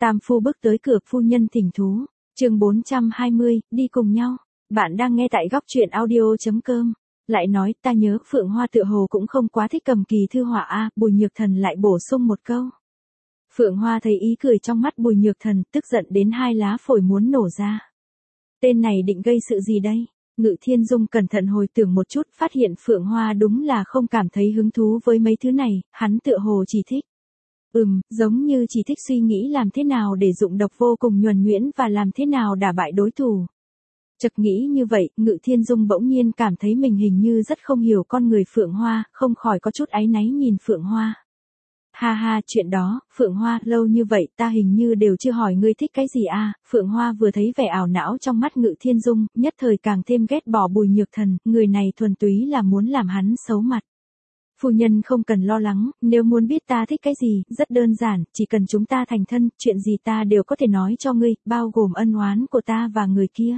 Tam phu bước tới cửa, phu nhân thỉnh thú. Chương 420, đi cùng nhau. Bạn đang nghe tại góc truyện audio.com. Lại nói, ta nhớ Phượng Hoa tựa hồ cũng không quá thích cầm kỳ thư họa a. Bùi Nhược Thần lại bổ sung một câu. Phượng Hoa thấy ý cười trong mắt Bùi Nhược Thần, tức giận đến hai lá phổi muốn nổ ra. Tên này định gây sự gì đây? Ngự Thiên Dung cẩn thận hồi tưởng một chút, phát hiện Phượng Hoa đúng là không cảm thấy hứng thú với mấy thứ này, hắn tựa hồ chỉ thích. Giống như chỉ thích suy nghĩ làm thế nào để dụng độc vô cùng nhuần nhuyễn và làm thế nào đả bại đối thủ. Chợt nghĩ như vậy, Ngự Thiên Dung bỗng nhiên cảm thấy mình hình như rất không hiểu con người Phượng Hoa, không khỏi có chút áy náy nhìn Phượng Hoa. Ha ha, chuyện đó, Phượng Hoa, lâu như vậy ta hình như đều chưa hỏi ngươi thích cái gì à. Phượng Hoa vừa thấy vẻ ảo não trong mắt Ngự Thiên Dung, nhất thời càng thêm ghét bỏ Bùi Nhược Thần, người này thuần túy là muốn làm hắn xấu mặt. Phu nhân không cần lo lắng, nếu muốn biết ta thích cái gì, rất đơn giản, chỉ cần chúng ta thành thân, chuyện gì ta đều có thể nói cho ngươi, bao gồm ân oán của ta và người kia.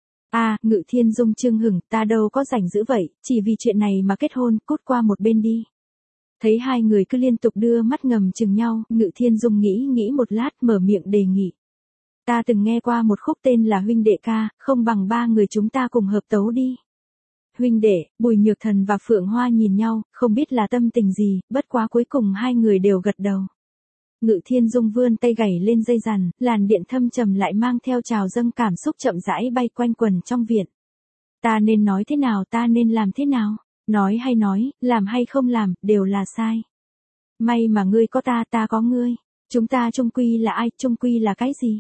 Ngự Thiên Dung chưng hửng, ta đâu có rảnh dữ vậy, chỉ vì chuyện này mà kết hôn, cút qua một bên đi. Thấy hai người cứ liên tục đưa mắt ngầm chừng nhau, Ngự Thiên Dung nghĩ một lát mở miệng đề nghị. Ta từng nghe qua một khúc tên là Huynh Đệ Ca, không bằng ba người chúng ta cùng hợp tấu đi. Huynh đệ, Bùi Nhược Thần và Phượng Hoa nhìn nhau, không biết là tâm tình gì, bất quá cuối cùng hai người đều gật đầu. Ngự Thiên Dung vươn tay gảy lên dây dằn, làn điện thâm trầm lại mang theo trào dâng cảm xúc chậm rãi bay quanh quần trong viện. Ta nên nói thế nào, ta nên làm thế nào? Nói hay nói, làm hay không làm, đều là sai. May mà ngươi có ta, ta có ngươi. Chúng ta chung quy là ai, chung quy là cái gì?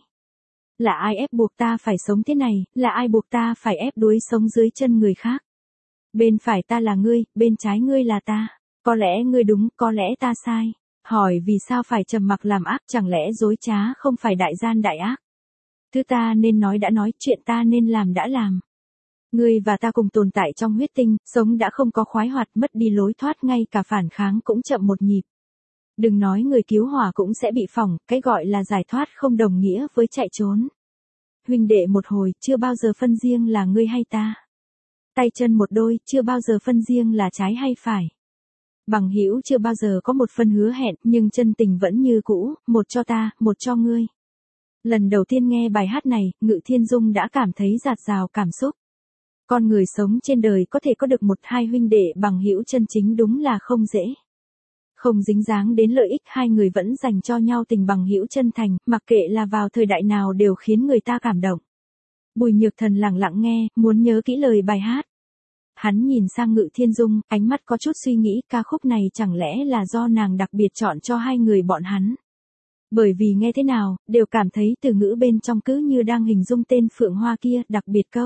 Là ai ép buộc ta phải sống thế này, là ai buộc ta phải ép đuối sống dưới chân người khác? Bên phải ta là ngươi, bên trái ngươi là ta. Có lẽ ngươi đúng, có lẽ ta sai. Hỏi vì sao phải trầm mặc làm ác, chẳng lẽ dối trá không phải đại gian đại ác? Thứ ta nên nói đã nói, chuyện ta nên làm đã làm. Ngươi và ta cùng tồn tại trong huyết tinh, sống đã không có khoái hoạt, mất đi lối thoát, ngay cả phản kháng cũng chậm một nhịp. Đừng nói người cứu hỏa cũng sẽ bị phỏng, cái gọi là giải thoát không đồng nghĩa với chạy trốn. Huynh đệ một hồi, chưa bao giờ phân riêng là ngươi hay ta. Tay chân một đôi, chưa bao giờ phân riêng là trái hay phải. Bằng hữu chưa bao giờ có một phần hứa hẹn, nhưng chân tình vẫn như cũ, một cho ta, một cho ngươi. Lần đầu tiên nghe bài hát này, Ngự Thiên Dung đã cảm thấy dạt dào cảm xúc. Con người sống trên đời có thể có được một hai huynh đệ bằng hữu chân chính đúng là không dễ. Không dính dáng đến lợi ích, hai người vẫn dành cho nhau tình bằng hữu chân thành, mặc kệ là vào thời đại nào đều khiến người ta cảm động. Bùi Nhược Thần lặng lặng nghe, muốn nhớ kỹ lời bài hát. Hắn nhìn sang Ngự Thiên Dung, ánh mắt có chút suy nghĩ, ca khúc này chẳng lẽ là do nàng đặc biệt chọn cho hai người bọn hắn. Bởi vì nghe thế nào, đều cảm thấy từ ngữ bên trong cứ như đang hình dung tên Phượng Hoa kia, đặc biệt câu.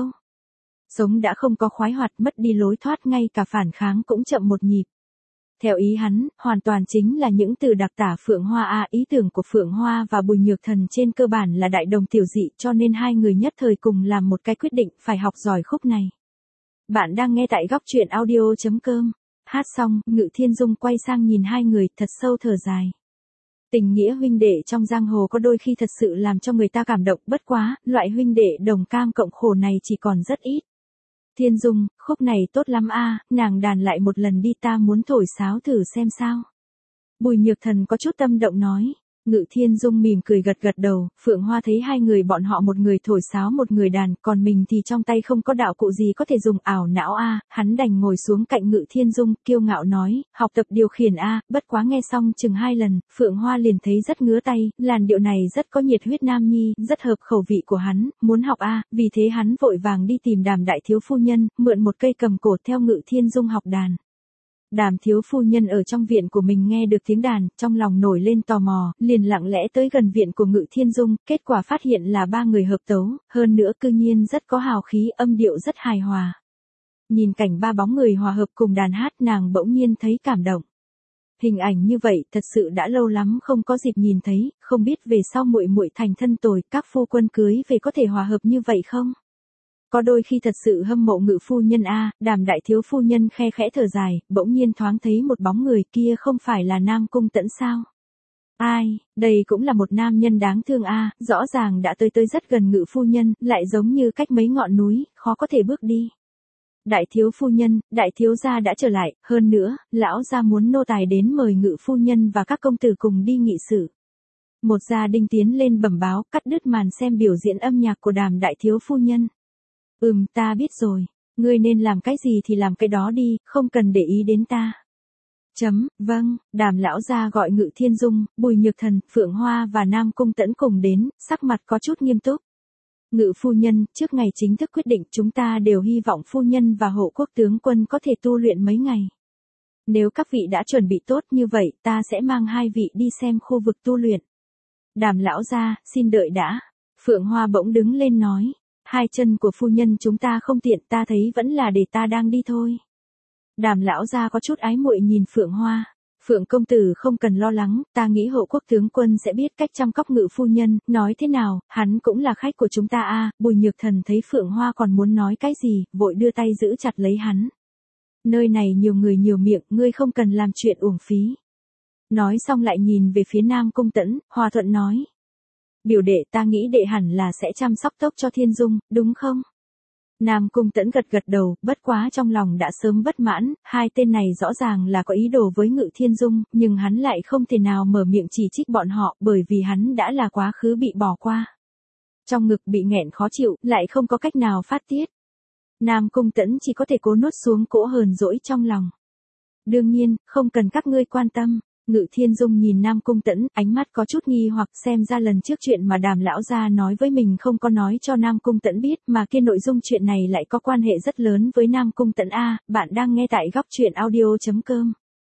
Sống đã không có khoái hoạt, mất đi lối thoát, ngay cả phản kháng cũng chậm một nhịp. Theo ý hắn, hoàn toàn chính là những từ đặc tả Phượng Hoa ý tưởng của Phượng Hoa và Bùi Nhược Thần trên cơ bản là đại đồng tiểu dị, cho nên hai người nhất thời cùng làm một cái quyết định phải học giỏi khúc này. Bạn đang nghe tại góc truyện audio.com. Hát xong, Ngự Thiên Dung quay sang nhìn hai người, thật sâu thở dài. Tình nghĩa huynh đệ trong giang hồ có đôi khi thật sự làm cho người ta cảm động, bất quá, loại huynh đệ đồng cam cộng khổ này chỉ còn rất ít. Thiên Dung, khúc này tốt lắm nàng đàn lại một lần đi, ta muốn thổi sáo thử xem sao. Bùi Nhược Thần có chút tâm động nói. Ngự Thiên Dung mỉm cười gật gật đầu, Phượng Hoa thấy hai người bọn họ một người thổi sáo một người đàn, còn mình thì trong tay không có đạo cụ gì có thể dùng, ảo não hắn đành ngồi xuống cạnh Ngự Thiên Dung, kiêu ngạo nói, học tập điều khiển bất quá nghe xong chừng 2 lần, Phượng Hoa liền thấy rất ngứa tay, làn điệu này rất có nhiệt huyết nam nhi, rất hợp khẩu vị của hắn, muốn học vì thế hắn vội vàng đi tìm Đàm đại thiếu phu nhân, mượn một cây cầm cổ theo Ngự Thiên Dung học đàn. Đàm thiếu phu nhân ở trong viện của mình nghe được tiếng đàn, trong lòng nổi lên tò mò, liền lặng lẽ tới gần viện của Ngự Thiên Dung, kết quả phát hiện là ba người hợp tấu, hơn nữa cư nhiên rất có hào khí, âm điệu rất hài hòa. Nhìn cảnh ba bóng người hòa hợp cùng đàn hát, nàng bỗng nhiên thấy cảm động. Hình ảnh như vậy thật sự đã lâu lắm không có dịp nhìn thấy, không biết về sau muội muội thành thân tồi, các phu quân cưới về có thể hòa hợp như vậy không? Có đôi khi thật sự hâm mộ Ngự phu nhân Đàm đại thiếu phu nhân khe khẽ thở dài, bỗng nhiên thoáng thấy một bóng người, kia không phải là Nam Cung Tẫn sao? Ai, đây cũng là một nam nhân đáng thương rõ ràng đã tới rất gần Ngự phu nhân, lại giống như cách mấy ngọn núi, khó có thể bước đi. Đại thiếu phu nhân, đại thiếu gia đã trở lại, hơn nữa, lão gia muốn nô tài đến mời Ngự phu nhân và các công tử cùng đi nghị sự. một gia đình tiến lên bẩm báo, cắt đứt màn xem biểu diễn âm nhạc của Đàm đại thiếu phu nhân. Ta biết rồi, ngươi nên làm cái gì thì làm cái đó đi, không cần để ý đến ta. Vâng, Đàm lão gia gọi Ngự Thiên Dung, Bùi Nhược Thần, Phượng Hoa và Nam Cung Tẫn cùng đến, sắc mặt có chút nghiêm túc. Ngự phu nhân, trước ngày chính thức quyết định chúng ta đều hy vọng phu nhân và hộ quốc tướng quân có thể tu luyện mấy ngày. Nếu các vị đã chuẩn bị tốt như vậy, ta sẽ mang hai vị đi xem khu vực tu luyện. Đàm lão gia, xin đợi đã. Phượng Hoa bỗng đứng lên nói, hai chân của phu nhân chúng ta không tiện, ta thấy vẫn là để ta đang đi thôi. Đàm lão gia có chút ái muội nhìn Phượng Hoa. Phượng công tử không cần lo lắng, ta nghĩ hộ quốc tướng quân sẽ biết cách chăm sóc Ngự phu nhân, nói thế nào, hắn cũng là khách của chúng ta a. Bùi Nhược Thần thấy Phượng Hoa còn muốn nói cái gì, vội đưa tay giữ chặt lấy hắn. Nơi này nhiều người nhiều miệng, ngươi không cần làm chuyện uổng phí. Nói xong lại nhìn về phía Nam Cung Tẫn, hòa thuận nói. Biểu đệ, ta nghĩ đệ hẳn là sẽ chăm sóc tốt cho Thiên Dung, đúng không? Nam Cung Tẫn gật gật đầu, bất quá trong lòng đã sớm bất mãn, hai tên này rõ ràng là có ý đồ với Ngự Thiên Dung, nhưng hắn lại không thể nào mở miệng chỉ trích bọn họ, bởi vì hắn đã là quá khứ bị bỏ qua. Trong ngực bị nghẹn khó chịu, lại không có cách nào phát tiết. Nam Cung Tẫn chỉ có thể cố nuốt xuống cỗ hờn dỗi trong lòng. Đương nhiên, không cần các ngươi quan tâm. Ngự Thiên Dung nhìn Nam Cung Tẫn, ánh mắt có chút nghi hoặc, xem ra lần trước chuyện mà Đàm lão gia nói với mình không có nói cho Nam Cung Tẫn biết, mà kia nội dung chuyện này lại có quan hệ rất lớn với Nam Cung Tẫn a. Bạn đang nghe tại Góc Truyện Audio.com.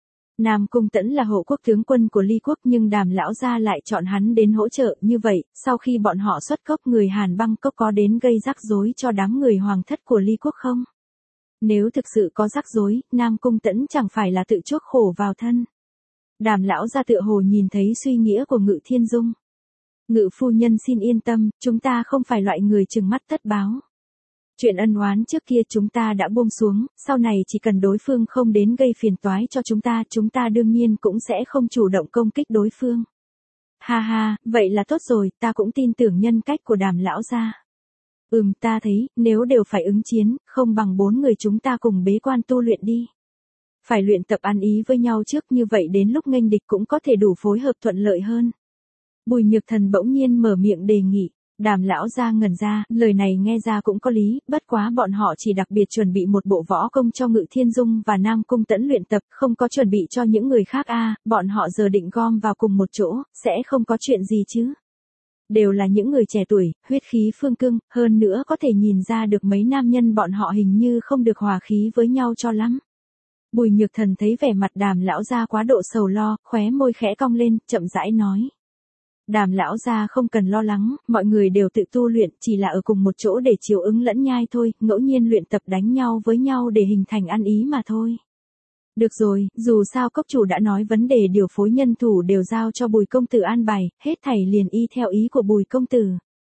Nam Cung Tẫn là hộ quốc tướng quân của Ly quốc, nhưng Đàm lão gia lại chọn hắn đến hỗ trợ, như vậy, sau khi bọn họ xuất cốc, người Hàn Băng cốc có đến gây rắc rối cho đám người hoàng thất của Ly quốc không? Nếu thực sự có rắc rối, Nam Cung Tẫn chẳng phải là tự chuốc khổ vào thân. Đàm lão gia tựa hồ nhìn thấy suy nghĩa của Ngự Thiên Dung. Ngự phu nhân xin yên tâm, chúng ta không phải loại người trừng mắt tất báo. Chuyện ân oán trước kia chúng ta đã buông xuống, sau này chỉ cần đối phương không đến gây phiền toái cho chúng ta đương nhiên cũng sẽ không chủ động công kích đối phương. Ha ha, vậy là tốt rồi, ta cũng tin tưởng nhân cách của Đàm lão gia. Ta thấy, nếu đều phải ứng chiến, không bằng 4 người chúng ta cùng bế quan tu luyện đi. Phải luyện tập ăn ý với nhau trước, như vậy đến lúc nghênh địch cũng có thể đủ phối hợp thuận lợi hơn. Bùi Nhược Thần bỗng nhiên mở miệng đề nghị. Đàm lão gia ngẩn ra, lời này nghe ra cũng có lý, bất quá bọn họ chỉ đặc biệt chuẩn bị một bộ võ công cho Ngự Thiên Dung và Nam Cung Tẫn luyện tập, không có chuẩn bị cho những người khác a. Bọn họ giờ định gom vào cùng một chỗ, sẽ không có chuyện gì chứ. Đều là những người trẻ tuổi, huyết khí phương cương, hơn nữa có thể nhìn ra được mấy nam nhân bọn họ hình như không được hòa khí với nhau cho lắm. Bùi Nhược Thần thấy vẻ mặt Đàm lão gia quá độ sầu lo, khóe môi khẽ cong lên, chậm rãi nói. Đàm lão gia không cần lo lắng, mọi người đều tự tu luyện, chỉ là ở cùng một chỗ để chiều ứng lẫn nhai thôi, ngẫu nhiên luyện tập đánh nhau với nhau để hình thành ăn ý mà thôi. Được rồi, dù sao cốc chủ đã nói vấn đề điều phối nhân thủ đều giao cho Bùi công tử an bài, hết thảy liền y theo ý của Bùi công tử.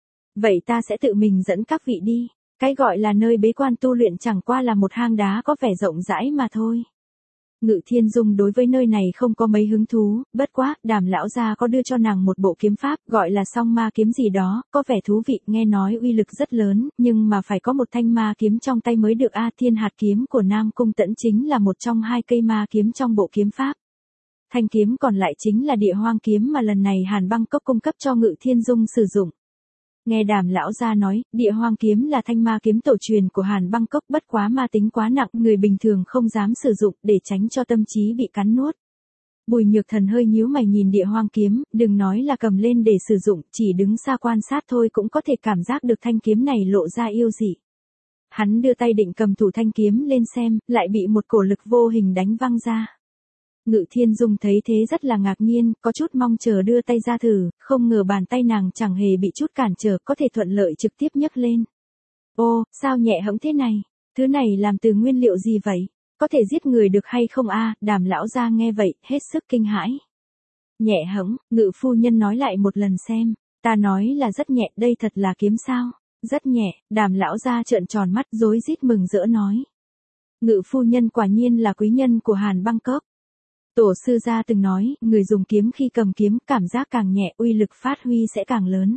Vậy ta sẽ tự mình dẫn các vị đi. Cái gọi là nơi bế quan tu luyện chẳng qua là một hang đá có vẻ rộng rãi mà thôi. Ngự Thiên Dung đối với nơi này không có mấy hứng thú, bất quá, Đàm lão gia có đưa cho nàng một bộ kiếm pháp, gọi là song ma kiếm gì đó, có vẻ thú vị, nghe nói uy lực rất lớn, nhưng mà phải có một thanh ma kiếm trong tay mới được a. Thiên hạt kiếm của Nam Cung Tẫn chính là một trong 2 cây ma kiếm trong bộ kiếm pháp. Thanh kiếm còn lại chính là địa hoang kiếm mà lần này Hàn Băng cốc cung cấp cho Ngự Thiên Dung sử dụng. Nghe Đàm lão gia nói, địa hoang kiếm là thanh ma kiếm tổ truyền của Hàn Băng cốc, bất quá ma tính quá nặng, người bình thường không dám sử dụng, để tránh cho tâm trí bị cắn nuốt. Bùi Nhược Thần hơi nhíu mày nhìn địa hoang kiếm, đừng nói là cầm lên để sử dụng, chỉ đứng xa quan sát thôi cũng có thể cảm giác được thanh kiếm này lộ ra yêu dị. Hắn đưa tay định cầm thủ thanh kiếm lên xem, lại bị một cổ lực vô hình đánh văng ra. Ngự Thiên Dung thấy thế rất là ngạc nhiên, có chút mong chờ đưa tay ra thử, không ngờ bàn tay nàng chẳng hề bị chút cản trở, có thể thuận lợi trực tiếp nhấc lên. Ô, sao nhẹ hẫng thế này? Thứ này làm từ nguyên liệu gì vậy? Có thể giết người được hay không a? Đàm lão gia nghe vậy, hết sức kinh hãi. Nhẹ hẫng, Ngự phu nhân nói lại một lần xem. Ta nói là rất nhẹ, đây thật là kiếm sao? Rất nhẹ, Đàm lão gia trợn tròn mắt rối rít mừng rỡ nói. Ngự phu nhân quả nhiên là quý nhân của Hàn Băng cốc. Tổ sư gia từng nói, người dùng kiếm khi cầm kiếm, cảm giác càng nhẹ, uy lực phát huy sẽ càng lớn.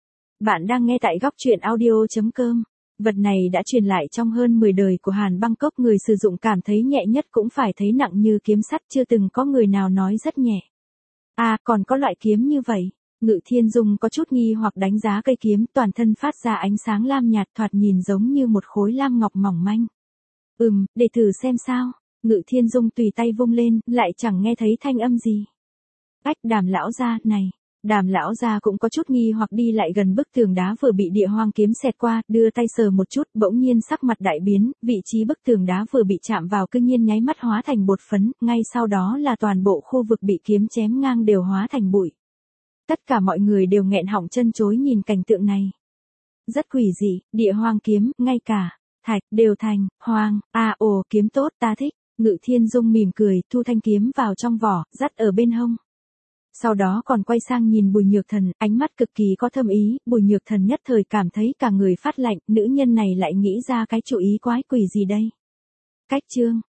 Bạn đang nghe tại Góc Truyện Audio.com. Vật này đã truyền lại trong hơn 10 đời của Hàn Băng cốc, người sử dụng cảm thấy nhẹ nhất cũng phải thấy nặng như kiếm sắt, chưa từng có người nào nói rất nhẹ. À, còn có loại kiếm như vậy. Ngự Thiên Dung có chút nghi hoặc đánh giá cây kiếm, toàn thân phát ra ánh sáng lam nhạt, thoạt nhìn giống như một khối lam ngọc mỏng manh. Để thử xem sao. Ngự Thiên Dung tùy tay vung lên, lại chẳng nghe thấy thanh âm gì. Ách, Đàm lão gia, này. Đàm lão gia cũng có chút nghi hoặc đi lại gần bức tường đá vừa bị địa hoang kiếm xẹt qua, đưa tay sờ một chút, bỗng nhiên sắc mặt đại biến, vị trí bức tường đá vừa bị chạm vào cư nhiên nháy mắt hóa thành bột phấn, ngay sau đó là toàn bộ khu vực bị kiếm chém ngang đều hóa thành bụi. Tất cả mọi người đều nghẹn họng chân chối nhìn cảnh tượng này. Rất quỷ dị, địa hoang kiếm, ngay cả thạch đều thành hoang, kiếm tốt, ta thích. Ngự Thiên Dung mỉm cười, thu thanh kiếm vào trong vỏ, dắt ở bên hông. Sau đó còn quay sang nhìn Bùi Nhược Thần, ánh mắt cực kỳ có thâm ý, Bùi Nhược Thần nhất thời cảm thấy cả người phát lạnh, nữ nhân này lại nghĩ ra cái chủ ý quái quỷ gì đây. Cách chương